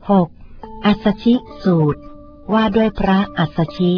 6. อัสสชิสูตรว่าด้วยพระอัสสชิ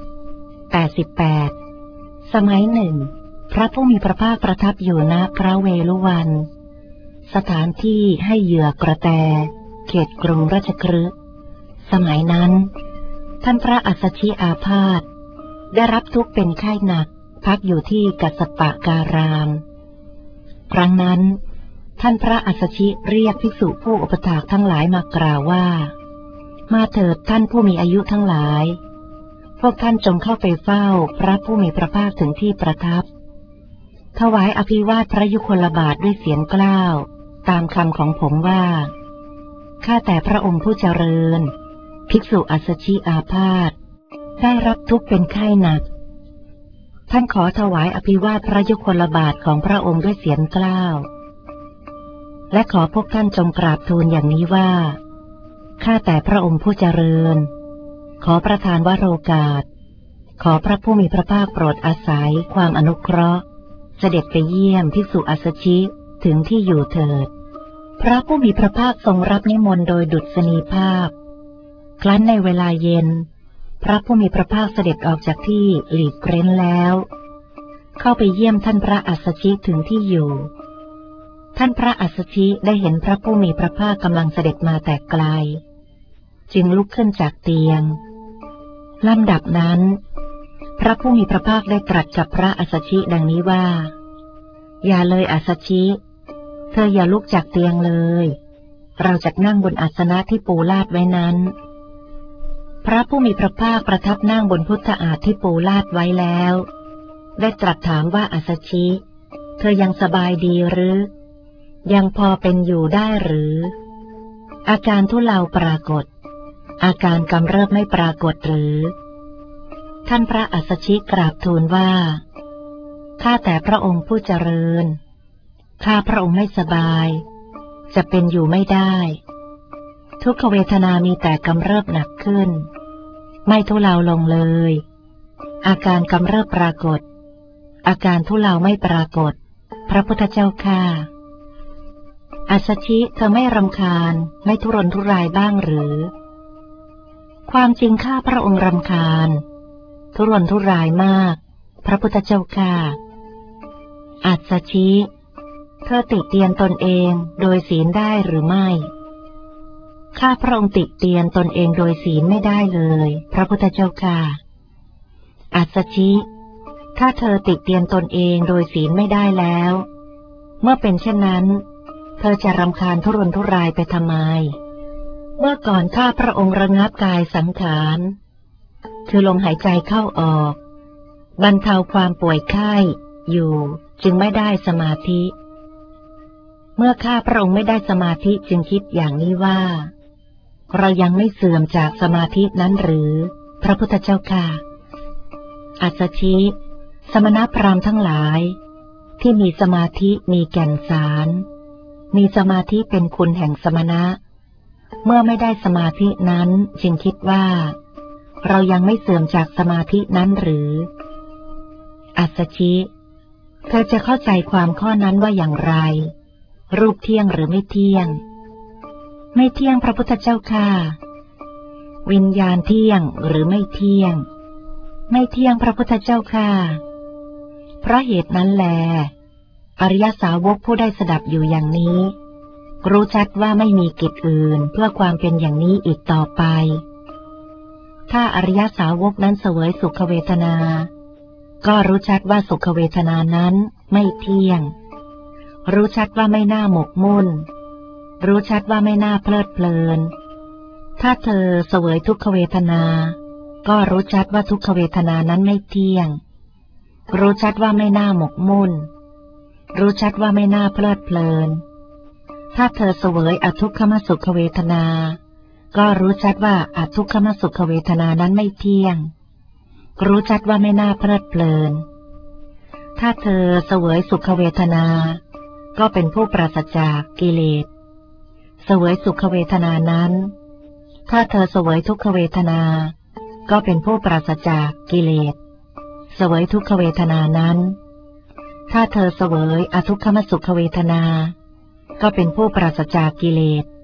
88. สมัยหนึ่งพระผู้มีพระภาคประทับอยู่ณพระเวฬุวัน สถานที่ให้เหยื่อกระแตเขตกรุงราชคฤห์สมัยนั้นท่านพระอัสสชิอาพาธได้รับทุกข์เป็นไข้หนักพักอยู่ที่กัสสปะการาม ครั้งนั้นท่านพระอัสสชิเรียกภิกษุผู้อุปถากทั้งหลายมากล่าวว่ามาเถิดท่านผู้มีอายุทั้งหลายพวกท่านจงเข้าไปเฝ้าพระผู้มีพระภาคถึงที่ประทับถวายอภิวาทพระยุคลบาทด้วยเสียงกล้าวตามคำของผมว่าข้าแต่พระองค์ผู้เจริญภิกษุอัสสชิอาพาธได้รับทุกข์เป็นไข้หนักท่านขอถวายอภิวาทพระยุคลบาทของพระองค์ด้วยเสียงกล้าวและขอพวกท่านจงกราบทูลอย่างนี้ว่าข้าแต่พระองค์ผู้เจริญขอประทานวโรกาสขอพระผู้มีพระภาคโปรดอาศัยความอนุเคราะห์เสด็จไปเยี่ยมภิกษุอัสสชิถึงที่อยู่เถิดพระผู้มีพระภาคทรงรับนิมนต์โดยดุษณีภาพครั้นในเวลาเย็นพระผู้มีพระภาคเสด็จออกจากที่หลีกเร้นแล้วเข้าไปเยี่ยมท่านพระอัสสชิถึงที่อยู่ท่านพระอัสสชิได้เห็นพระผู้มีพระภาคกำลังเสด็จมาแต่ไกลจึงลุกขึ้นจากเตียงลำดับนั้นพระผู้มีพระภาคได้ตรัสกับพระอัสสชิดังนี้ว่าอย่าเลยอัสสชิเธออย่าลุกจากเตียงเลยเราจะนั่งบนอาสนะที่ปูลาดไว้นั้นพระผู้มีพระภาคประทับนั่งบนพุทธาสน์ที่ปูลาดไว้แล้วได้ตรัสถามว่าอัสสชิเธอยังสบายดีหรือยังพอเป็นอยู่ได้หรืออาการทุเลาปรากฏอาการกำเริบไม่ปรากฏหรือท่านพระอัสสชิกราบทูลว่าข้าแต่พระองค์ผู้เจริญข้าพระองค์ไม่สบายจะเป็นอยู่ไม่ได้ทุกขเวทนามีแต่กำเริบหนักขึ้นไม่ทุเลาลงเลยอาการกำเริบปรากฏอาการทุเลาไม่ปรากฏพระพุทธเจ้าข้าอัสสชิเธอไม่รำคาญไม่ทุรนทุรายบ้างหรือความจริงข้าพระองค์รำคาญทุรนทุรายมากพระพุทธเจ้าข้าอัสสชิเธอติเตียนตนเองโดยศีลได้หรือไม่ข้าพระองค์ติเตียนตนเองโดยศีลไม่ได้เลยพระพุทธเจ้าข้าอัสสชิถ้าเธอติเตียนตนเองโดยศีลไม่ได้แล้วเมื่อเป็นเช่นนั้นเธอจะรำคาญทุรนทุรายไปทำไมเมื่อก่อนข้าพระองค์ระงับกายสังขารคือลมหายใจเข้าออกบรรเทาความป่วยไข้อยู่จึงไม่ได้สมาธิเมื่อข้าพระองค์ไม่ได้สมาธิจึงคิดอย่างนี้ว่าเรายังไม่เสื่อมจากสมาธินั้นหรือพระพุทธเจ้าค่ะอัสสชิสมณพราหมณ์ทั้งหลายที่มีสมาธิมีแก่นสารมีสมาธิเป็นคุณแห่งสมณะเมื่อไม่ได้สมาธินั้นจึงคิดว่าเรายังไม่เสื่อมจากสมาธินั้นหรืออัสสชิเธอจะเข้าใจความข้อนั้นว่าอย่างไรรูปเที่ยงหรือไม่เที่ยงไม่เที่ยงพระพุทธเจ้าค่ะวิญญาณเที่ยงหรือไม่เที่ยงไม่เที่ยงพระพุทธเจ้าค่ะเพราะเหตุนั้นแลอริยสาวกผู้ได้สดับอยู่อย่างนี้รู้ชัดว่าไม่มีกิจอื่นเพื่อความเป็นอย่างนี้อีกต่อไปถ้าอริยสาวกนั้นเสวยสุขเวทนาก็รู้ชัดว่าสุขเวทนานั้นไม่เที่ยงรู้ชัดว่าไม่น่าหมกมุ่นรู้ชัดว่าไม่น่าเพลิดเพลินถ้าเธอเสวยทุกขเวทนาก็รู้ชัดว่าทุกขเวทนานั้นไม่เที่ยงรู้ชัดว่าไม่น่าหมกมุ่นรู้ชัดว่าไม่น่าเพลิดเพลินถ้าเธอเสวยอทุกขมสุขเวทนาก็รู้ชัดว่าอทุกขมสุขเวทนานั้นไม่เที่ยงรู้ชัดว่าไม่น่าเพลิดเพลินถ้าเธอเสวยสุขเวทนาก็เป็นผู้ปราศจากกิเลสเสวยสุขเวทนานั้นถ้าเธอเสวยทุกขเวทนาก็เป็นผู้ปราศจากกิเลสเสวยทุกขเวทนานั้นถ้าเธอเสวยอทุกขมสุขเวทนาก็เป็นผู้ปราศจากกิเลส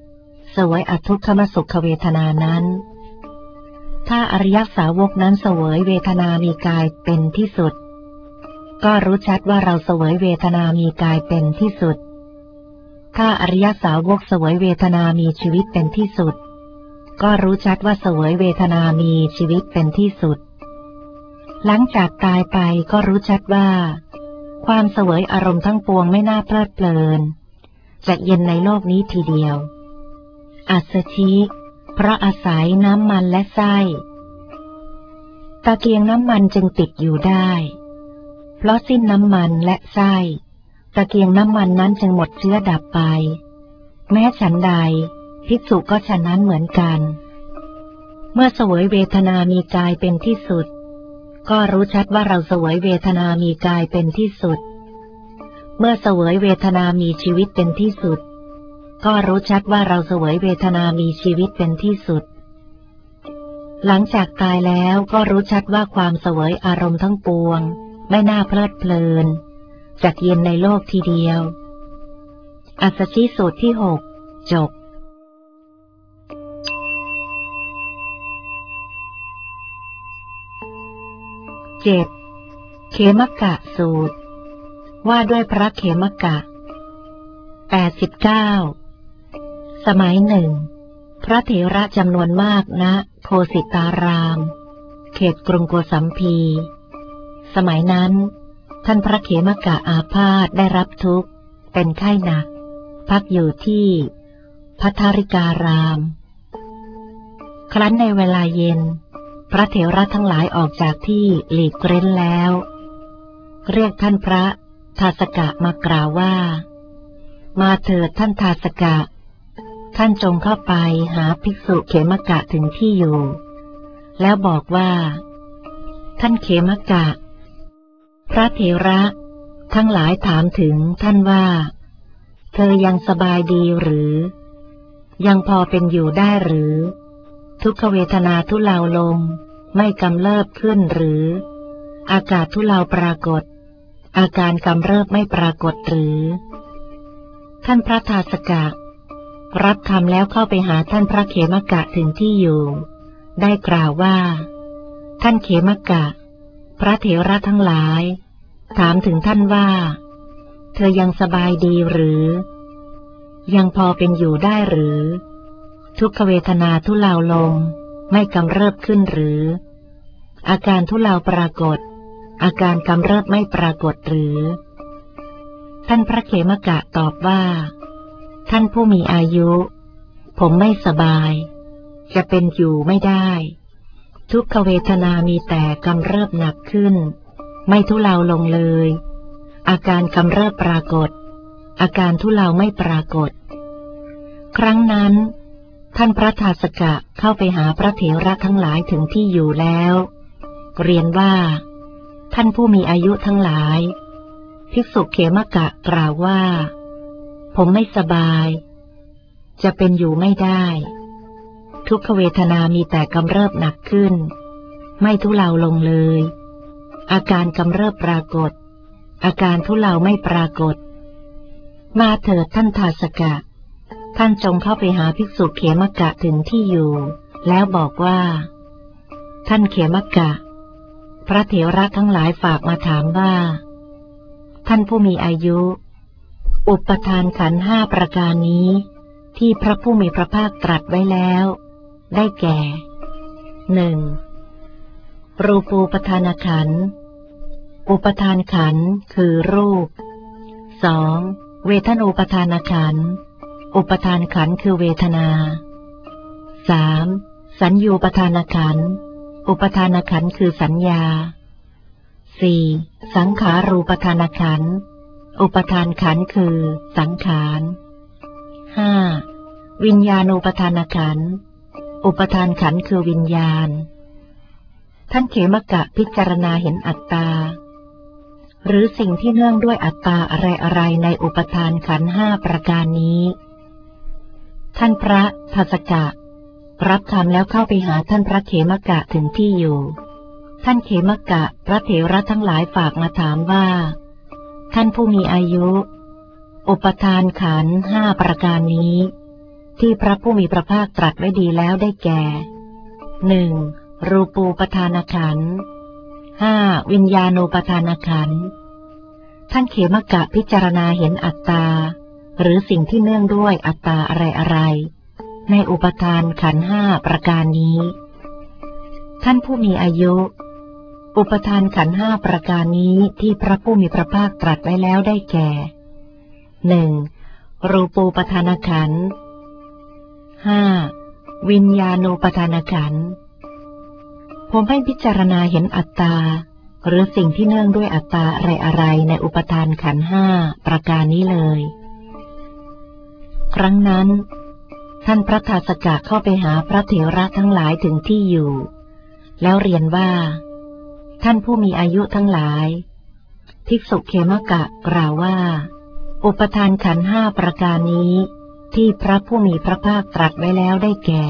เสวยอทุกขมสุขเวทนานั้นถ้าอริยสาวกนั้นเสวยเวทนามีกายเป็นที่สุดก็รู้ชัดว่าเราเสวยเวทนามีกายเป็นที่สุดถ้าอริยสาวกเสวยเวทนามีชีวิตเป็นที่สุดก็รู้ชัดว่าเสวยเวทนามีชีวิตเป็นที่สุดหลังจากตายไปก็รู้ชัดว่าความเสวยอารมณ์ทั้งปวงไม่น่าเพลิดเพลินจะเย็นในโลกนี้ทีเดียวอัศชิเพราะอาศัยน้ำมันและไส้ตะเกียงน้ำมันจึงติดอยู่ได้เพราะสิ้นน้ำมันและไส้ตะเกียงน้ำมันนั้นจึงหมดเชื้อดับไปแม้ฉันใดภิกษุก็ฉะนั้นเหมือนกันเมื่อเสวยเวทนามีกายเป็นที่สุดก็รู้ชัดว่าเราเสวยเวทนามีกายเป็นที่สุดเมื่อเสวยเวทนามีชีวิตเป็นที่สุดก็รู้ชัดว่าเราเสวยเวทนามีชีวิตเป็นที่สุดหลังจากตายแล้วก็รู้ชัดว่าความเสวยอารมณ์ทั้งปวงไม่น่าเพลิดเพลินจักเย็นในโลกทีเดียวอัสสชิสูตรที่ 6จบ7เขมกะสูตรว่าด้วยพระเขมกะ89สมัยหนึ่งพระเถระจำนวนมากณโคสิตารามเขตกรุงโกสัมพีสมัยนั้นท่านพระเขมกะอาพาธได้รับทุกข์เป็นไข้หนักพักอยู่ที่ภัททริการามครั้นในเวลาเย็นพระเถระทั้งหลายออกจากที่หลีกเร้นแล้วเรียกท่านพระทาสกะมากล่าวว่ามาเถิดท่านทาสกะท่านจงเข้าไปหาภิกษุเขมกะถึงที่อยู่แล้วบอกว่าท่านเขมกะพระเถระทั้งหลายถามถึงท่านว่าเธอยังสบายดีหรือยังพอเป็นอยู่ได้หรือทุกขเวทนาทุเลาลงไม่กำเริบขึ้นหรืออากาศทุเลาปรากฏอาการกำเริบไม่ปรากฏหรือท่านพระทาสกะรับคำแล้วเข้าไปหาท่านพระเขมกะถึงที่อยู่ได้กล่าวว่าท่านเขมกะพระเถระทั้งหลายถามถึงท่านว่าเธอยังสบายดีหรือยังพอเป็นอยู่ได้หรือทุกขเวทนาทุเลาลงไม่กำเริบขึ้นหรืออาการทุเลาปรากฏอาการกำเริบไม่ปรากฏหรือท่านพระเขมกะตอบว่าท่านผู้มีอายุผมไม่สบายจะเป็นอยู่ไม่ได้ทุกขเวทนามีแต่กำเริบหนักขึ้นไม่ทุเลาลงเลยอาการกำเริบปรากฏอาการทุเลาไม่ปรากฏครั้งนั้นท่านพระทาสกะเข้าไปหาพระเถระทั้งหลายถึงที่อยู่แล้วเรียนว่าท่านผู้มีอายุทั้งหลายภิกษุเขมกะกล่าวว่าผมไม่สบายจะเป็นอยู่ไม่ได้ทุกขเวทนามีแต่กำเริบหนักขึ้นไม่ทุเลาลงเลยอาการกำเริบปรากฏอาการทุเลาไม่ปรากฏมาเถิดท่านทาสกะท่านจงเข้าไปหาภิกษุเขมกะถึงที่อยู่แล้วบอกว่าท่านเขมกะพระเถระทั้งหลายฝากมาถามว่าท่านผู้มีอายุอุปทานขันธ์5ประการนี้ที่พระผู้มีพระภาคตรัสไว้แล้วได้แก่ 1. รูปูปทานขันธ์อุปทานขันธ์คือรูป 2. เวทนูปทานขันธ์อุปทานขันธ์คือเวทนา 3. สัญญูปทานขันธ์อุปทานขันธ์คือสัญญา 4. สังขารูปทานขันธ์อุปทานขันธ์คือสังขาร 5. วิญญาณูปทานขันธ์อุปทานขันธ์คือวิญญาณท่านเขมกะพิจารณาเห็นอัตตาหรือสิ่งที่เนื่องด้วยอัตตาอะไรๆในอุปทานขันธ์5ประการนี้ท่านพระทาสกะรับคำแล้วเข้าไปหาท่านพระเขมกะถึงที่อยู่ท่านเขมกะพระเถระทั้งหลายฝากมาถามว่าท่านผู้มีอายุอุปทานขันธ์5ประการนี้ที่พระผู้มีพระภาคตรัสไว้ดีแล้วได้แก่ 1. รูปูปทานขันธ์ 5. วิญญาณูปทานขันธ์ท่านเขมกะพิจารณาเห็นอัตตาหรือสิ่งที่เนื่องด้วยอัตตาอะไรๆในอุปทานขันธ์ห้าประการนี้ท่านผู้มีอายุอุปทานขันธ์ห้าประการนี้ที่พระผู้มีพระภาคตรัสไว้แล้วได้แก่ 1. รูปูปทานขันธ์ 5. วิญญาณูปทานขันธ์ผมให้พิจารณาเห็นอัตตาหรือสิ่งที่เนื่องด้วยอัตตาอะไรๆในอุปทานขันธ์ห้าประการนี้เลยครั้งนั้นท่านพระทาสกะเข้าไปหาพระเถระทั้งหลายถึงที่อยู่แล้วเรียนว่าท่านผู้มีอายุทั้งหลายภิกษุเขมกะกล่าวว่าอุปทานขันธ์ห้าประการนี้ที่พระผู้มีพระภาคตรัสไว้แล้วได้แก่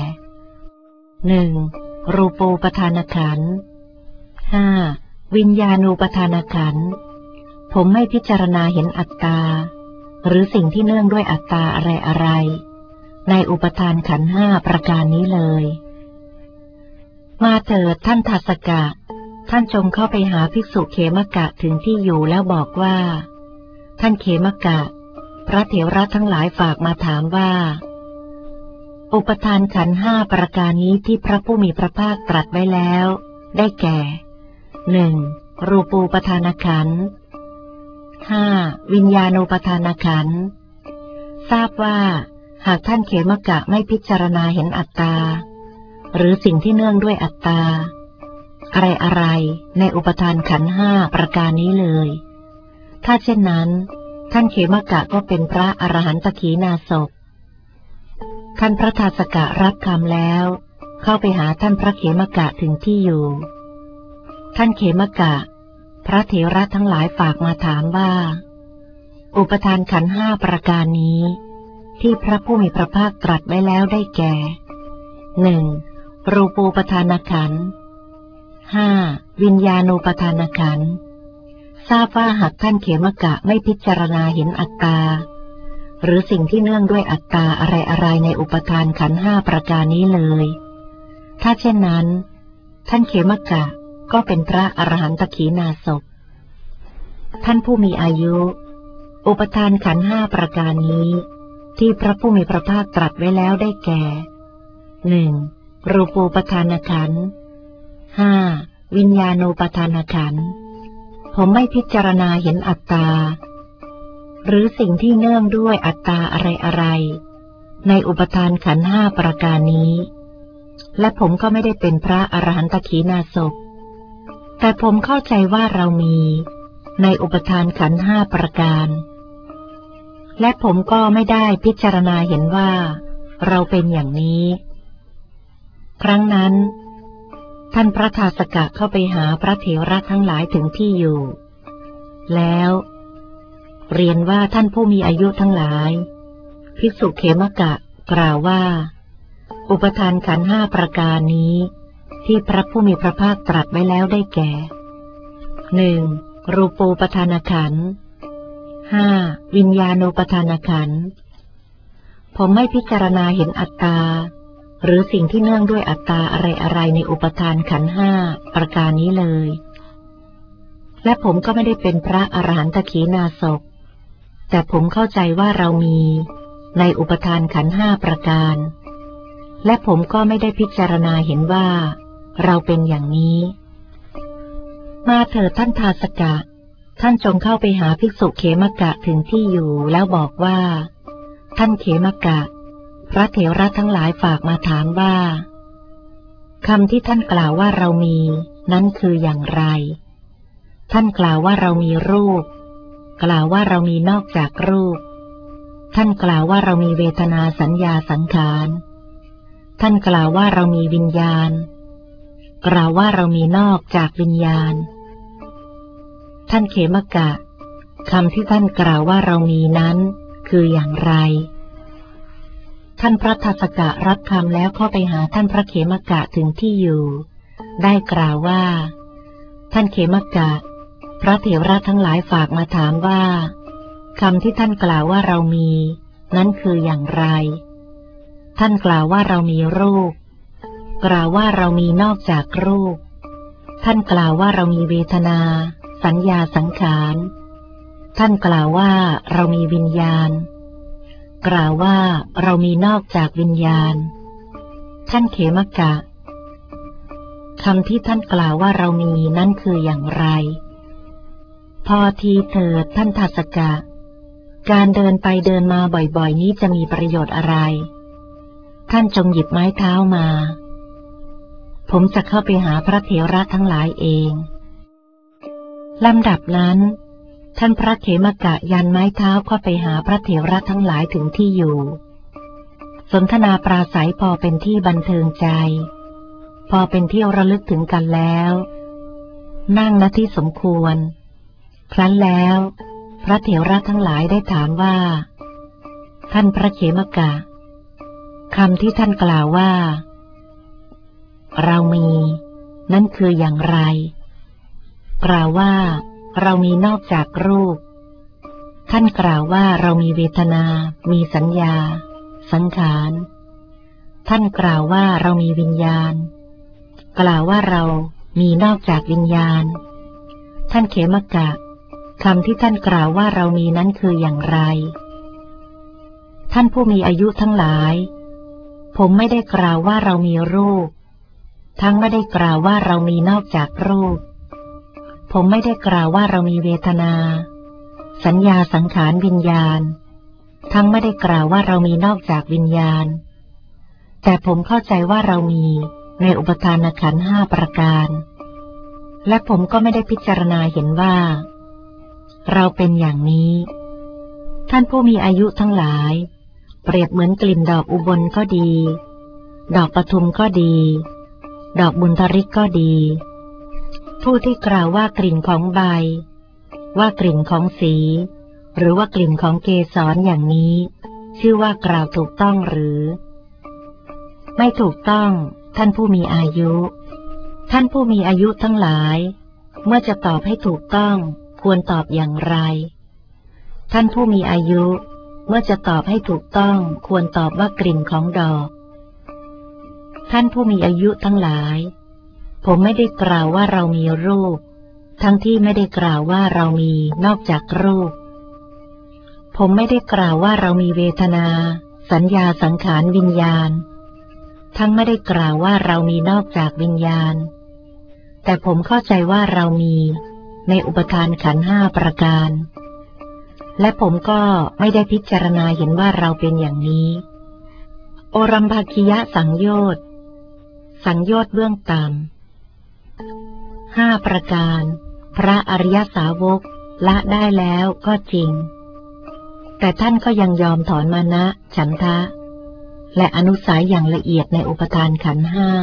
1. รูปูปทานขันธ์ 5. วิญญาณูปทานขันธ์ผมไม่พิจารณาเห็นอัตตาหรือสิ่งที่เนื่องด้วยอัตตาอะไรๆในอุปทานขันธ์ห้าประการนี้เลยมาเถิดท่านทาสกะท่านจงเข้าไปหาภิกษุเขมกะถึงที่อยู่แล้วบอกว่าท่านเขมกะพระเถระทั้งหลายฝากมาถามว่าอุปทานขันธ์ห้าประการนี้ที่พระผู้มีพระภาคตรัสไว้แล้วได้แก่ 1. รูปูปทานขันธ์ 5. วิญญาณูปทานขันธ์ทราบว่าหากท่านเขมกะไม่พิจารณาเห็นอัตตาหรือสิ่งที่เนื่องด้วยอัตตาอะไรในอุปทานขันธ์ห้าประการนี้เลยถ้าเช่นนั้นท่านเขมกะก็เป็นพระอรหันตขีณาสพท่านพระทาสกะรับคำแล้วเข้าไปหาท่านพระเขมกะถึงที่อยู่ท่านเขมกะพระเถระทั้งหลายฝากมาถามว่าอุปทานขันธ์ห้าประการนี้ที่พระผู้มีพระภาคตรัสไว้แล้วได้แก่ 1. รูปูปทานขันธ์ 5. วิญญาณูปทานขันธ์ทราบว่าหากท่านเขมกะไม่พิจารณาเห็นอัตตาหรือสิ่งที่เนื่องด้วยอัตตาอะไรๆในอุปทานขันธ์ห้าประการนี้เลยถ้าเช่นนั้นท่านเขมกะก็เป็นพระอรหันตขีณาสพท่านผู้มีอายุอุปทานขันธ์ห้าประการนี้ที่พระผู้มีพระภาคตรัสไว้แล้วได้แก่ 1. รูปูปทานขันธ์ 5. วิญญาณูปทานขันธ์ผมไม่พิจารณาเห็นอัตตาหรือสิ่งที่เนื่องด้วยอัตตาอะไรๆในอุปทานขันธ์ห้าประการนี้และผมก็ไม่ได้เป็นพระอรหันตขีณาสพแต่ผมเข้าใจว่าเรามีในอุปทานขันธ์ห้าประการและผมก็ไม่ได้พิจารณาเห็นว่าเราเป็นอย่างนี้ครั้งนั้นท่านพระทาสกะเข้าไปหาพระเถระทั้งหลายถึงที่อยู่แล้วเรียนว่าท่านผู้มีอายุทั้งหลายภิกษุเขมกะกล่าวว่าอุปทานขันธ์ห้าประการนี้ที่พระผู้มีพระภาคตรัสไว้แล้วได้แก่ 1. รูปูปทานขันธ์ 5. วิญญาณูปทานขันธ์ผมไม่พิจารณาเห็นอัตตาหรือสิ่งที่เนื่องด้วยอัตตาอะไรๆในอุปทานขันธ์ห้าประการนี้เลยและผมก็ไม่ได้เป็นพระอรหันตขีณาสพแต่ผมเข้าใจว่าเรามีในอุปทานขันธ์ห้าประการและผมก็ไม่ได้พิจารณาเห็นว่าเราเป็นอย่างนี้มาเถิดท่านทาสกะท่านจงเข้าไปหาภิกษุเขมกะถึงที่อยู่แล้วบอกว่าท่านเขมกะพระเถระทั้งหลายฝากมาถามว่าคำที่ท่านกล่าวว่าเรามีนั้นคืออย่างไรท่านกล่าวว่าเรามีรูปกล่าวว่าเรามีนอกจากรูปท่านกล่าวว่าเรามีเวทนาสัญญาสังขารท่านกล่าวว่าเรามีวิญญาณกล่าวว่าเรามีนอกจากวิญญาณท่านเขมกะคำที่ท่านกล่าวว่าเรามีนั้นคืออย่างไรท่านพระทาสกะรับคำแล้วเข้าไปหาท่านพระเขมกะถึงที่อยู่ได้กล่าวว่าท่านเขมกะพระเถระทั้งหลายฝากมาถามว่าคำที่ท่านกล่าวว่าเรามีนั้นคืออย่างไรท่านกล่าวว่าเรามีรูปกล่าวว่าเรามีนอกจากรูปท่านกล่าวว่าเรามีเวทนาสัญญาสังขารท่านกล่าวว่าเรามีวิญญาณกล่าวว่าเรามีนอกจากวิญญาณท่านเขมกะคำที่ท่านกล่าวว่าเรามีนั่นคืออย่างไรพอทีเถิดท่านทัสกะการเดินไปเดินมาบ่อยๆนี้จะมีประโยชน์อะไรท่านจงหยิบไม้เท้ามาผมจะเข้าไปหาพระเถระทั้งหลายเองลำดับนั้นท่านพระเขมกะยันไม้เท้าเข้าไปหาพระเถระทั้งหลายถึงที่อยู่สนทนาปราศัยพอเป็นที่บันเทิงใจพอเป็นที่ระลึกถึงกันแล้วนั่งณที่สมควรครั้นแล้วพระเถระทั้งหลายได้ถามว่าท่านพระเขมกะคำที่ท่านกล่าวว่าเรามีนั่นคืออย่างไรกล่าวว่าเรามีนอกจากรูปท่านกล่าวว่าเรามีเวทนามีสัญญาสังขารท่านกล่าวว่าเรามีวิญญาณกล่าวว่าเรามีนอกจากวิญญาณท่านเขมกะคำที่ท่านกล่าวว่าเรามีนั้นคืออย่างไรท่านผู้มีอายุทั้งหลายผมไม่ได้กล่าวว่าเรามีรูปทั้งไม่ได้กล่าวว่าเรามีนอกจากรูปผมไม่ได้กล่าวว่าเรามีเวทนาสัญญาสังขารวิญญาณทั้งไม่ได้กล่าวว่าเรามีนอกจากวิญญาณแต่ผมเข้าใจว่าเรามีในอุปทานขันธ์5ประการและผมก็ไม่ได้พิจารณาเห็นว่าเราเป็นอย่างนี้ท่านผู้มีอายุทั้งหลายเปรียบเหมือนกลิ่นดอกอุบลก็ดีดอกปทุมก็ดีดอกบุญทริกก็ดีผู้ที่กล่าวว่ากลิ่นของใบว่ากลิ่นของสีหรือว่ากลิ่นของเกสรอย่างนี้ชื่อว่ากล่าวถูกต้องหรือไม่ถูกต้องท่านผู้มีอายุท่านผู้มีอายุทั้งหลายเมื่อจะตอบให้ถูกต้องควรตอบอย่างไรท่านผู้มีอายุเมื่อจะตอบให้ถูกต้องควรตอบว่ากลิ่นของดอกท่านผู้มีอายุทั้งหลายผมไม่ได้กล่าวว่าเรามีรูปทั้งที่ไม่ได้กล่าวว่าเรามีนอกจากรูปผมไม่ได้กล่าวว่าเรามีเวทนาสัญญาสังขารวิญญาณทั้งไม่ได้กล่าวว่าเรามีนอกจากวิญญาณแต่ผมเข้าใจว่าเรามีในอุปทานขันธ์5ประการและผมก็ไม่ได้พิจารณาเห็นว่าเราเป็นอย่างนี้โอรัมภคิยสังโยชน์เบื้องต่ำ5ประการพระอริยสาวกละได้แล้วก็จริงแต่ท่านก็ยังยอมถอนมานะฉันทะและอนุสัยอย่างละเอียดในอุปทานขันธ์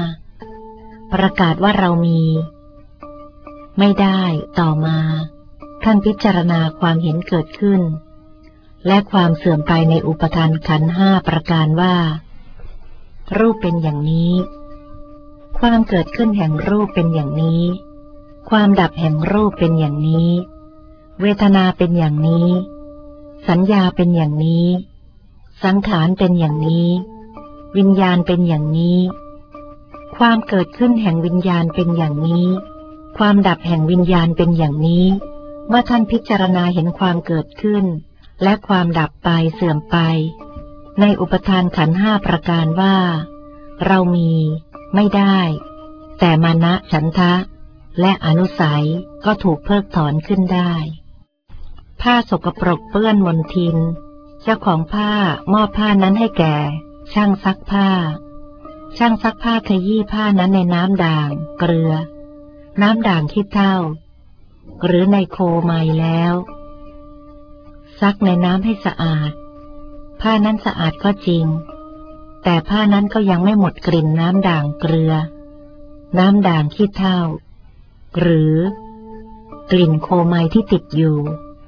5ประกาศว่าเรามีไม่ได้ต่อมาท่านพิจารณาความเห็นเกิดขึ้นและความเสื่อมไปในอุปทานขันธ์5ประการว่ารูปเป็นอย่างนี้ความเกิดขึ้นแห่งรูปเป็นอย่างนี้ความดับแห่งรูปเป็นอย่างนี้เวทนาเป็นอย่างนี้สัญญาเป็นอย่างนี้สังขารเป็นอย่างนี้วิญญาณเป็นอย่างนี้ความเกิดขึ้นแห่งวิญญาณเป็นอย่างนี้ความดับแห่งวิญญาณเป็นอย่างนี้เมื่อท่านพิจารณาเห็นความเกิดขึ้นและความดับไปเสื่อมไปในอุปทานขันธ์5ประการว่าเรามีไม่ได้แต่มานะฉันทะและอนุสัยก็ถูกเพิกถอนขึ้นได้ผ้าสกปรกเปื้อนมลทินเจ้าของผ้ามอบผ้านั้นให้แก่ช่างซักผ้าช่างซักผ้าขยี้ผ้านั้นในน้ำด่างเกลือน้ำด่างขี้เถ้าหรือในโคไมแล้วซักในน้ำให้สะอาดผ้านั้นสะอาดก็จริงแต่ผ้านั้นก็ยังไม่หมดกลิ่นน้ำด่างเกลือน้ำด่างขี้เถ้าหรือกลิ่นโคไมที่ติดอยู่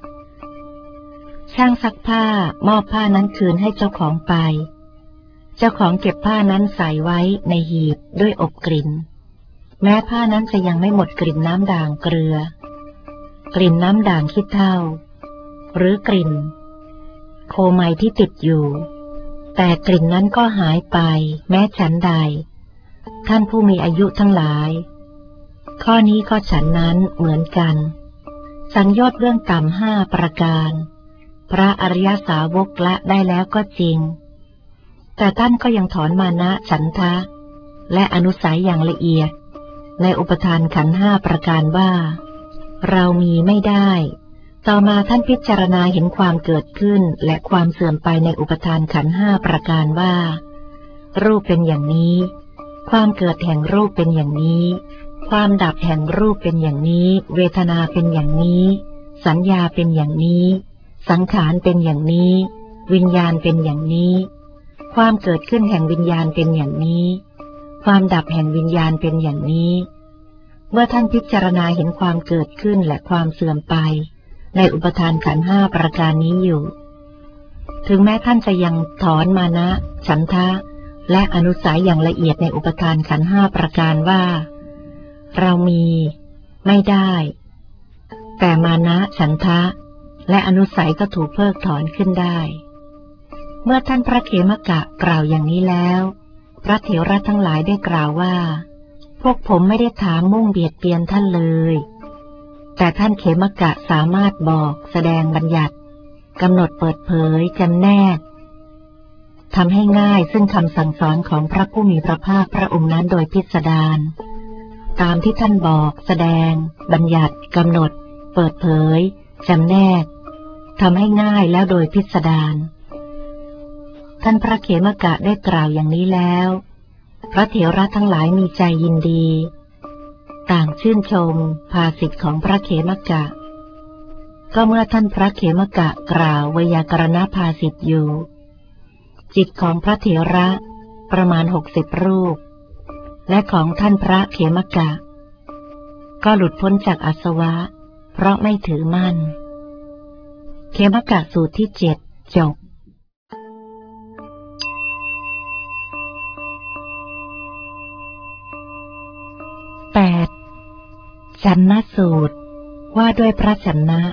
ช่างซักผ้ามอบผ้านั้นคืนให้เจ้าของไปเจ้าของเก็บผ้านั้นใส่ไว้ในหีบด้วยอบกลิ่นแม้ผ้านั้นจะยังไม่หมดกลิ่นน้ำด่างเกลือกลิ่นน้ำด่างขี้เถ้าหรือกลิ่นโคไมที่ติดอยู่แต่กลิ่นนั้นก็หายไปแม้ฉันใดท่านผู้มีอายุทั้งหลายข้อนี้ก็ฉันนั้นเหมือนกันสังโยชน์เรื่องกรรม5ประการพระอริยสาวกละได้แล้วก็จริงแต่ท่านก็ยังถอนมานะฉันทะและอนุสัยอย่างละเอียดในอุปทานขันธ์5ประการว่าเรามีไม่ได้ต่อมาท่านพิจารณาเห็นความเกิดขึ้นและความเสื่อมไปในอุปทานขันธ์5ประการว่ารูปเป็นอย่างนี้ความเกิดแห่งรูปเป็นอย่างนี้ความดับแห่งรูปเป็นอย่างนี้เวทนาเป็นอย่างนี้สัญญาเป็นอย่างนี้สังขารเป็นอย่างนี้วิญญาณเป็นอย่างนี้ความเกิดขึ้นแห่งวิญญาณเป็นอย่างนี้ความดับแห่งวิญญาณเป็นอย่างนี้เมื่อท่านพิจารณาเห็นความเกิดขึ้นและความเสื่อมไปในอุปทานขันธ์5ประการนี้อยู่ถึงแม้ท่านจะยังถอนมานะฉันทะและอนุสัยอย่างละเอียดในอุปทานขันธ์5ประการว่าเรามีไม่ได้แต่มานะฉันทะและอนุสัยก็ถูกเพิกถอนขึ้นได้เมื่อท่านพระเขมกะกล่าวอย่างนี้แล้วพระเถระทั้งหลายได้กล่าวว่าพวกผมไม่ได้ถามมุ่งเบียดเบียนท่านเลยแต่ท่านเขมกะสามารถบอกแสดงบัญญัติกำหนดเปิดเผยจำแนกทำให้ง่ายซึ่งคำสั่งสอนของพระผู้มีพระภาคพระองค์นั้นโดยพิสดารตามที่ท่านบอกแสดงบัญญัติกำหนดเปิดเผยจำแนกทำให้ง่ายแล้วโดยพิสดารท่านพระเขมกะได้กล่าวอย่างนี้แล้วพระเถระทั้งหลายมีใจยินดีต่างชื่นชมภาษิตของพระเขมกะก็เมื่อท่านพระเขมกะกล่าวไวยากรณภาษิตอยู่จิตของพระเถระประมาณ60รูปและของท่านพระเขมกะก็หลุดพ้นจากอาสวะเพราะไม่ถือมั่นเขมกะสูตรที่7จบ8ฉันนะสูตรว่าด้วยพระฉันนะ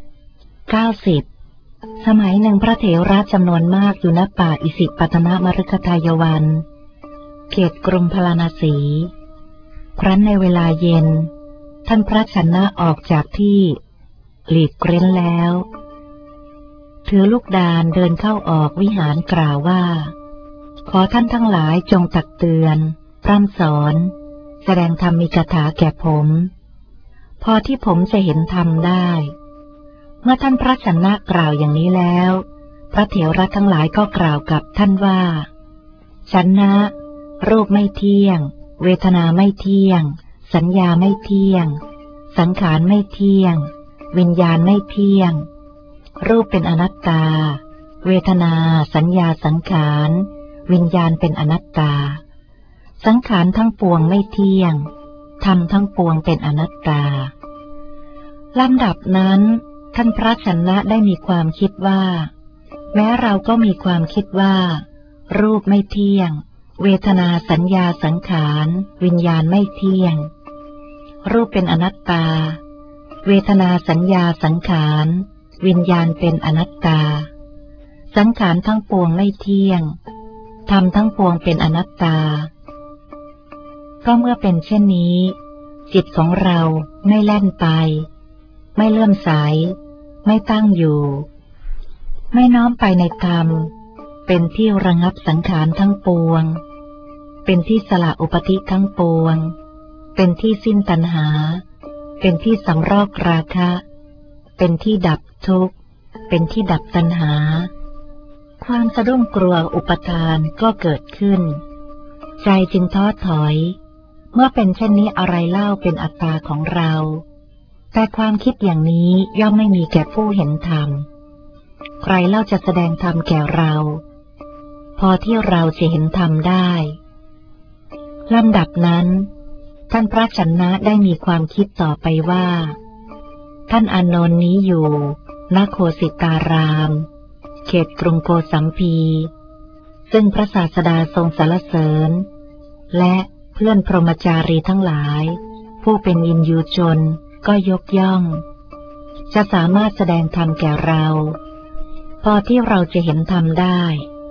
90สมัยหนึ่งพระเถระจำนวนมากอยู่ณป่าอิสิปตนมฤคทายวันเขตกรุงพาราณสีครั้นในเวลาเย็นท่านพระฉันนะออกจากที่หลีกเร้นแล้วถือลูกดาลเดินเข้าออกวิหารกล่าวว่าขอท่านทั้งหลายจงตักเตือนพร่ำสอนแสดงธรรมมีคาถาแก่ผมพอที่ผมจะเห็นธรรมได้เมื่อท่านพระฉันนะกล่าวอย่างนี้แล้วพระเถระทั้งหลายก็กล่าวกับท่านว่าฉันนะรูปไม่เที่ยงเวทนาไม่เที่ยงสัญญาไม่เที่ยงสังขารไม่เที่ยงวิญญาณไม่เที่ยงรูปเป็นอนัตตาเวทนาสัญญาสังขารวิญญาณเป็นอนัตตาสังขารทั้งปวงไม่เที่ยงธรรมทั้งปวงเป็นอนัตตาลำดับนั้นท่านพระฉันนะได้มีความคิดว่าแม้เราก็มีความคิดว่ารูปไม่เที่ยงเวทนาสัญญาสังขารวิญญาณไม่เที่ยงรูปเป็นอนัตตาเวทนาสัญญาสังขารวิญญาณเป็นอนัตตาสังขารทั้งปวงไม่เที่ยงธรรมทั้งปวงเป็นอนัตตาก็เมื่อเป็นเช่นนี้จิตของเราไม่แล่นไปไม่เลื่อมใสไม่ตั้งอยู่ไม่น้อมไปในธรรมเป็นที่ระงับสังขารทั้งปวงเป็นที่สละอุปธิทั้งปวงเป็นที่สิ้นตัณหาเป็นที่สำรอกราคะเป็นที่ดับทุกข์เป็นที่ดับตัณหาความสะดุ้งกลัวอุปทานก็เกิดขึ้นใจจึงท้อถอยเมื่อเป็นเช่นนี้อะไรเล่าเป็นอัตตาของเราแต่ความคิดอย่างนี้ย่อมไม่มีแก่ผู้เห็นธรรมใครเล่าจะแสดงธรรมแก่เราพอที่เราจะเห็นธรรมได้ลำดับนั้นท่านพระฉันนะได้มีความคิดต่อไปว่าท่านอานนท์นี้อยู่ณโคสิตารามเขตกรุงโกสัมพีซึ่งพระศาสดาทรงสรรเสริญและเพื่อนพรหมจารีทั้งหลายผู้เป็นวินยูชนก็ยกย่องจะสามารถแสดงธรรมแก่เราพอที่เราจะเห็นธรรมได้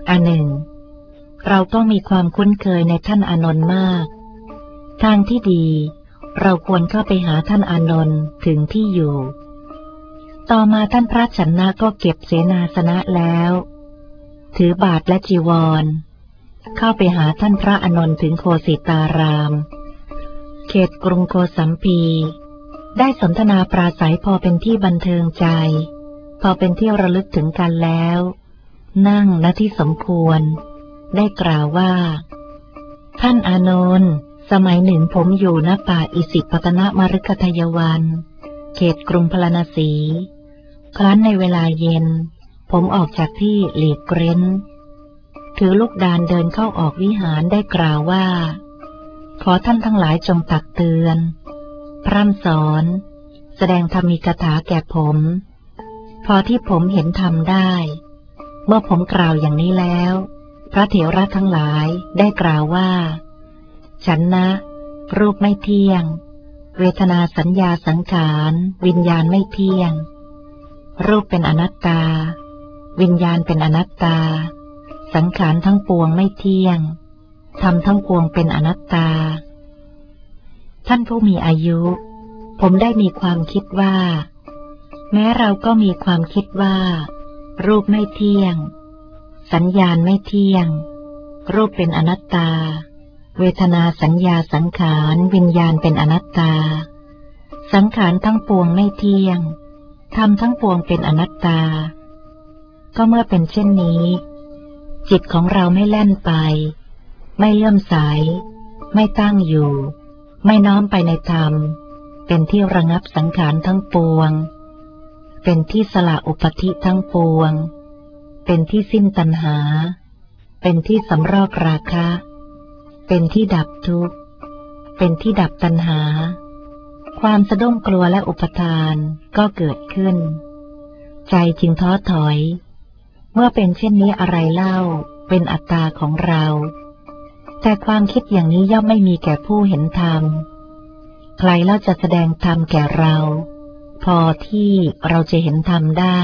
อันหนึ่งเราต้องมีความคุ้นเคยในท่านอานนท์มากทางที่ดีเราควรเข้าไปหาท่านอานนท์ถึงที่อยู่ต่อมาท่านพระชนะก็เก็บเสนาสนะแล้วถือบาตรและจีวรเข้าไปหาท่านพระอานนท์ถึงโคสิตารามเขตกรุงโกสัมพีได้สนทนาปราศัยพอเป็นที่บันเทิงใจพอเป็นที่ระลึกถึงกันแล้วนั่งณที่สมควรได้กล่าวว่าท่านอานนท์สมัยหนึ่งผมอยู่ณป่าอิสิปตนมฤคทายวันเขตกรุงพาราณสีครั้นในเวลาเย็นผมออกจากที่หลีกเร้นถือลูกดาลเดินเข้าออกวิหารได้กล่าวว่าขอท่านทั้งหลายจงตักเตือนพร่ำสอนแสดงธรรมีกถาแก่ผมพอที่ผมเห็นธรรมได้เมื่อผมกล่าวอย่างนี้แล้วพระเถระทั้งหลายได้กล่าวว่าฉันนะรูปไม่เที่ยงเวทนาสัญญาสังขารวิญญาณไม่เที่ยงรูปเป็นอนัตตาวิญญาณเป็นอนัตตาสังขารทั้งปวงไม่เที่ยงธรรมทั้งปวงเป็นอนัตตาท่านผู้มีอายุผมได้มีความคิดว่าแม้เราก็มีความคิดว่ารูปไม่เที่ยงสัญญาณไม่เที่ยงรูปเป็นอนัตตาเวทนาสัญญาสังขารวิญญาณเป็นอนัตตาสังขารทั้งปวงไม่เที่ยงธรรมทั้งปวงเป็นอนัตตาก็เมื่อเป็นเช่นนี้จิตของเราไม่แล่นไปไม่เลื่อมใสไม่ตั้งอยู่ไม่น้อมไปในธรรมเป็นที่ระงับสังขารทั้งปวงเป็นที่สละอุปธิทั้งปวงเป็นที่สิ้นตัณหาเป็นที่สำรอกราคะเป็นที่ดับทุกข์เป็นที่ดับตัณหาความสะดุ้งกลัวและอุปทานก็เกิดขึ้นใจจึงท้อถอยเมื่อเป็นเช่นนี้อะไรเล่าเป็นอัตตาของเราแต่ความคิดอย่างนี้ย่อมไม่มีแก่ผู้เห็นธรรมใครเล่าจะแสดงธรรมแก่เราพอที่เราจะเห็นธรรมได้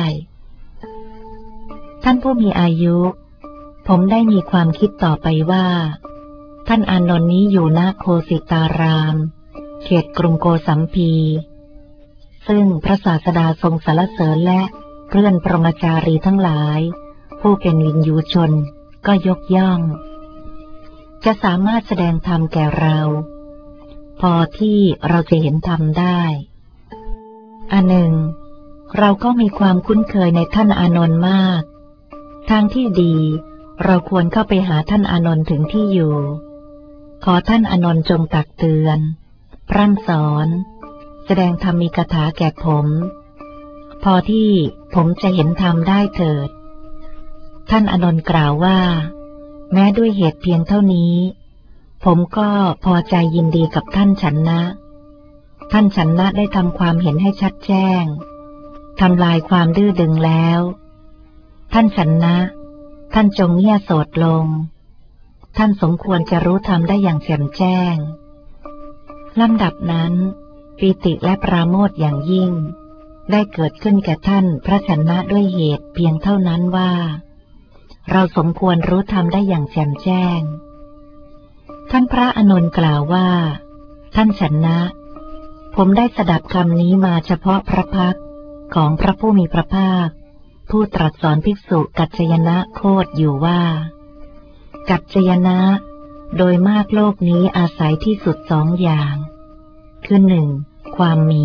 ท่านผู้มีอายุผมได้มีความคิดต่อไปว่าท่านอานนท์นี้อยู่ณโคสิตารามเขตกรุงโกสัมพีซึ่งพระศาสดาทรงสรรเสริญและเพื่อนพรหมจารีทั้งหลายผู้เป็นวินยูชนก็ยกย่องจะสามารถแสดงธรรมแก่เราพอที่เราจะเห็นธรรมได้อันหนึ่งเราก็มีความคุ้นเคยในท่านอานนท์มากทางที่ดีเราควรเข้าไปหาท่านอานนท์ถึงที่อยู่ขอท่านอานนท์จงตักเตือนพร่ำสอนแสดงธรรมีกถาแก่ผมพอที่ผมจะเห็นธรรมได้เถิดท่านอานนท์กล่าวว่าแม้ด้วยเหตุเพียงเท่านี้ผมก็พอใจยินดีกับท่านฉันนะท่านฉันนะได้ทำความเห็นให้ชัดแจ้งทำลายความดื้อดึงแล้วท่านฉันนะท่านจงเงี่ยโสดลงท่านสมควรจะรู้ธรรมได้อย่างแจ่มแจ้งลำดับนั้นปีติและปราโมทย์อย่างยิ่งได้เกิดขึ้นแก่ท่านพระชนะด้วยเหตุเพียงเท่านั้นว่าเราสมควรรู้ธรรมได้อย่างแจ่มแจ้งท่านพระอานนท์กล่าวว่าท่านชนะผมได้สดับคำนี้มาเฉพาะพระพักตร์ของพระผู้มีพระภาคผู้ตรัสสอนภิกษุกัจจยนะโคตอยู่ว่ากัจจยนะโดยมากโลกนี้อาศัยที่สุด2 อย่างคือ 1. ความมี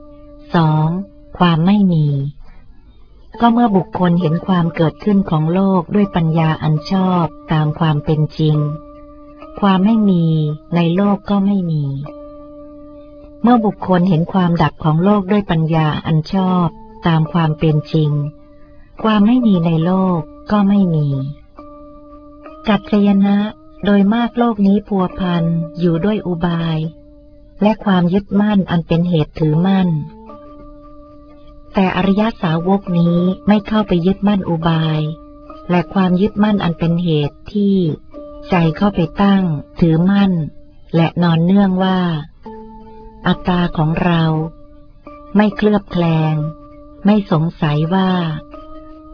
2. ความไม่มีก็เมื่อบุคคลเห็นความเกิดขึ้นของโลกด้วยปัญญาอันชอบตามความเป็นจริงความไม่มีในโลกก็ไม่มีเมื่อบุคคลเห็นความดับของโลกด้วยปัญญาอันชอบตามความเป็นจริงความไม่มีในโลกก็ไม่มีกัจจยนะโดยมากโลกนี้พัวพันอยู่ด้วยอุบายและความยึดมั่นอันเป็นเหตุถือมั่นแต่อริยสาวกนี้ไม่เข้าไปยึดมั่นอุบายและความยึดมั่นอันเป็นเหตุที่ใจเข้าไปตั้งถือมั่นและนอนเนื่องว่าอัตตาของเราไม่เคลือบแคลงไม่สงสัยว่า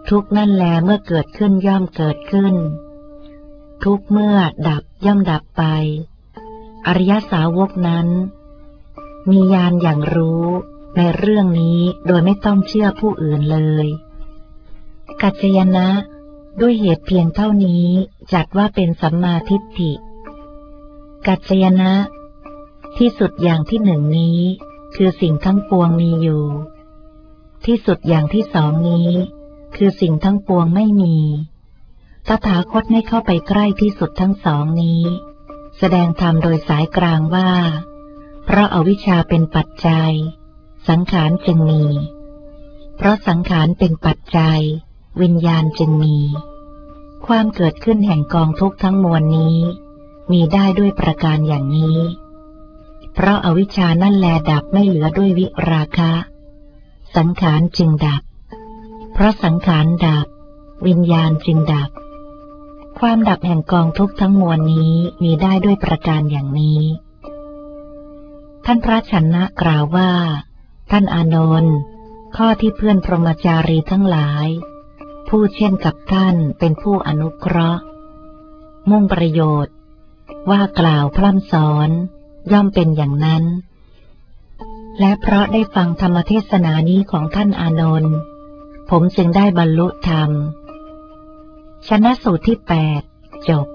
ทุกข์นั่นแลเมื่อเกิดขึ้นย่อมเกิดขึ้นทุกข์เมื่อดับย่อมดับไปอริยสาวกนั้นมีญาณอย่างรู้ในเรื่องนี้โดยไม่ต้องเชื่อผู้อื่นเลยกัจจยนะด้วยเหตุเพียงเท่านี้จัดว่าเป็นสัมมาทิฏฐิกัจจยนะที่สุดอย่างที่หนึ่งนี้คือสิ่งทั้งปวงมีอยู่ที่สุดอย่างที่สองนี้คือสิ่งทั้งปวงไม่มีตถาคตไม่เข้าไปใกล้ที่สุดทั้งสองนี้แสดงธรรมโดยสายกลางว่าเพราะอวิชชาเป็นปัจจัยสังขารจึงมีเพราะสังขารเป็นปัจจัยวิญญาณจึงมีความเกิดขึ้นแห่งกองทุกข์ทั้งมวลนี้มีได้ด้วยประการอย่างนี้เพราะอวิชชานั่นแลดับไม่เหลือด้วยวิราคะสังขารจึงดับเพราะสังขารดับวิญญาณจึงดับความดับแห่งกองทุกข์ทั้งมวลนี้มีได้ด้วยประการอย่างนี้ท่านพระชนะกล่าวว่าท่านอานนท์ข้อที่เพื่อนพรหมจารีทั้งหลายพูดเช่นกับท่านเป็นผู้อนุเคราะห์มุ่งประโยชน์ว่ากล่าวพร่ำสอนย่อมเป็นอย่างนั้นและเพราะได้ฟังธรรมเทศนานี้ของท่านอานนท์ผมจึงได้บรรลุธรรมชนะสูตรที่8จบ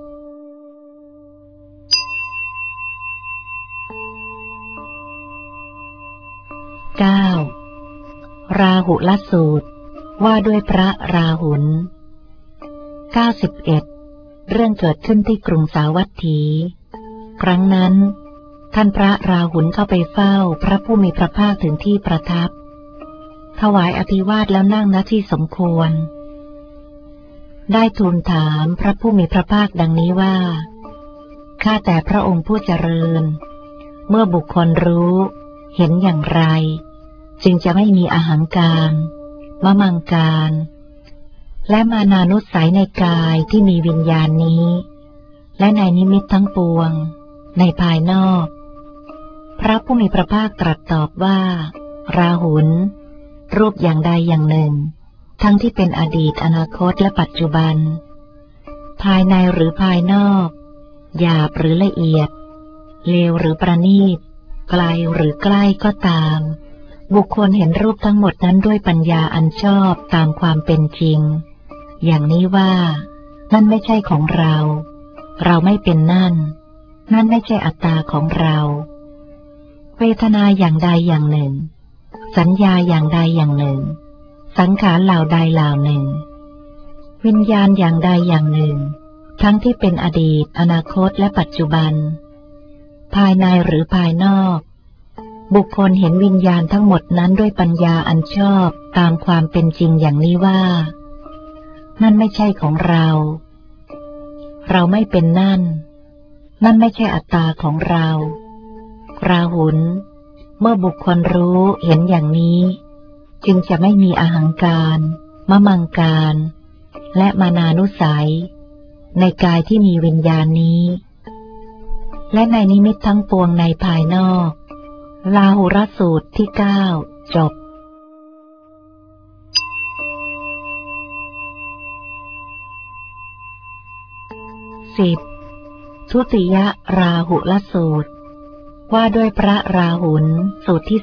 9ราหุลสูตรว่าด้วยพระราหุล91เรื่องเกิดขึ้นที่กรุงสาวัตถีครั้งนั้นท่านพระราหุลเข้าไปเฝ้าพระผู้มีพระภาคถึงที่ประทับถวายอภิวาทแล้วนั่งณที่สมควรได้ทูลถามพระผู้มีพระภาคดังนี้ว่าข้าแต่พระองค์ผู้เจริญเมื่อบุคคลรู้เห็นอย่างไรจึงจะไม่มีอหังการมมังการและมานานุสัยในกายที่มีวิญญาณนี้และในนิมิตทั้งปวงในภายนอกพระผู้มีพระภาคตรัสตอบว่าราหุลรูปอย่างใดอย่างหนึ่งทั้งที่เป็นอดีตอนาคตและปัจจุบันภายในหรือภายนอกหยาบหรือละเอียดเลวหรือประณีตไกลหรือใกล้ก็ตามบุคคลเห็นรูปทั้งหมดนั้นด้วยปัญญาอันชอบตามความเป็นจริงอย่างนี้ว่านั่นไม่ใช่ของเราเราไม่เป็นนั่นไม่ใช่อัตตาของเราเวทนาอย่างใดอย่างหนึ่งสัญญาอย่างใดอย่างหนึ่งสังขารเหล่าใดเหล่าหนึ่งวิญญาณอย่างใดอย่างหนึ่งทั้งที่เป็นอดีตอนาคตและปัจจุบันภายในหรือภายนอกบุคคลเห็นวิญญาณทั้งหมดนั้นด้วยปัญญาอันชอบตามความเป็นจริงอย่างนี้ว่านั่นไม่ใช่ของเราเราไม่เป็นนั่นไม่ใช่อัตตาของเราราหุลเมื่อบุคคลรู้เห็นอย่างนี้จึงจะไม่มีอหังการมมังการและมานานุสัยในกายที่มีวิญญาณนี้และในนิมิตทั้งปวงในภายนอกลาหุรสูตรที่9จบ10ทุติยราหุลสูตรว่าด้วยพระราหุลสูตรที่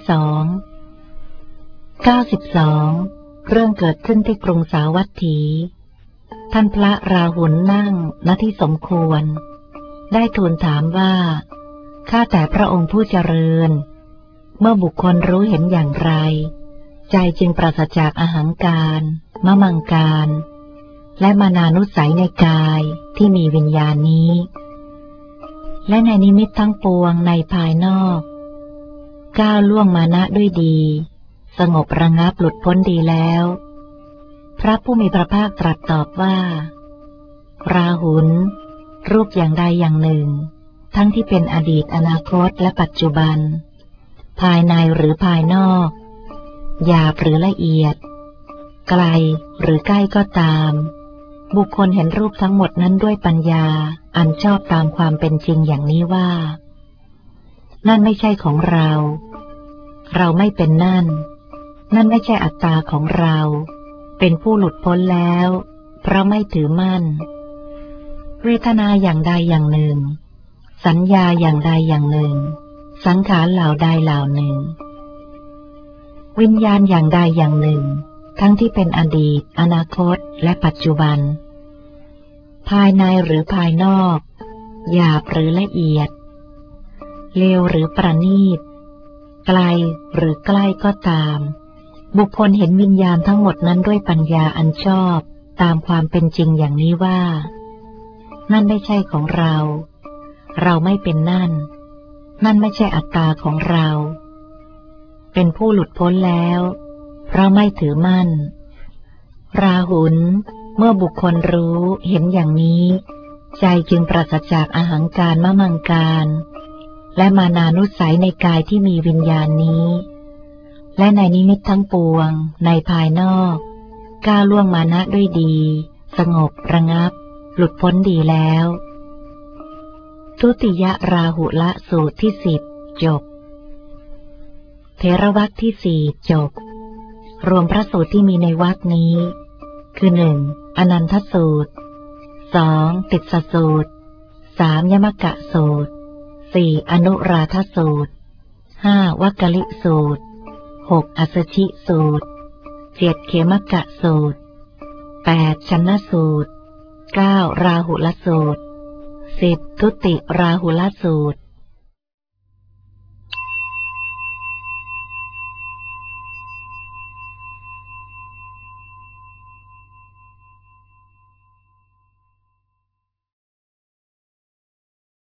92เรื่องเกิดขึ้นที่กรุงสาวัตถีท่านพระราหุลนั่งณที่สมควรได้ทูลถามว่าข้าแต่พระองค์ผู้เจริญเมื่อบุคคลรู้เห็นอย่างไรใจจึงปราศจากอหังการมมังการและมานานุสัยในกายที่มีวิญญาณนี้และในนิมิตทั้งปวงในภายนอกก้าวล่วงมานะด้วยดีสงบระงับหลุดพ้นดีแล้วพระผู้มีพระภาคตรัสตอบว่าราหุลรูปอย่างใดอย่างหนึ่งทั้งที่เป็นอดีตอนาคตและปัจจุบันภายในหรือภายนอกหยาบหรือละเอียดไกลหรือใกล้ก็ตามบุคคลเห็นรูปทั้งหมดนั้นด้วยปัญญาอันชอบตามความเป็นจริงอย่างนี้ว่านั่นไม่ใช่ของเราเราไม่เป็นนั่นไม่ใช่อัตตาของเราเป็นผู้หลุดพ้นแล้วเพราะไม่ถือมั่นเวทนาอย่างใดอย่างหนึ่งสัญญาอย่างใดอย่างหนึ่งสังขารเหล่าใดเหล่าหนึ่งวิญญาณอย่างใดอย่างหนึ่งทั้งที่เป็นอดีตอนาคตและปัจจุบันภายในหรือภายนอกหยาบหรือละเอียดเลวหรือประณีตไกลหรือใกล้ก็ตามบุคคลเห็นวิญญาณทั้งหมดนั้นด้วยปัญญาอันชอบตามความเป็นจริงอย่างนี้ว่านั่นไม่ใช่ของเราเราไม่เป็นนั่นไม่ใช่อัตตาของเราเป็นผู้หลุดพ้นแล้วเพราะไม่ถือมั่นราหุลเมื่อบุคคลรู้เห็นอย่างนี้ใจจึงปราศจากอหังการมะมังการและมานานุสัยในกายที่มีวิญญาณนี้และในนิมิตทั้งปวงในภายนอกก้าวล่วงมานะด้วยดีสงบระงับหลุดพ้นดีแล้วทุติยราหุละสูตรที่10จบเถรวรรคที่4จบรวมพระสูตรที่มีในวรรคนี้คือ1อนันทสูตร2ติสสสูตร3ยมกะสูตร4อนุราธสูตร5วักกลิสูตร6อัสสชิสูตร7เขมกะสูตร8ชนสูตร9ราหุลสูตร10ทุติราหุลสูตร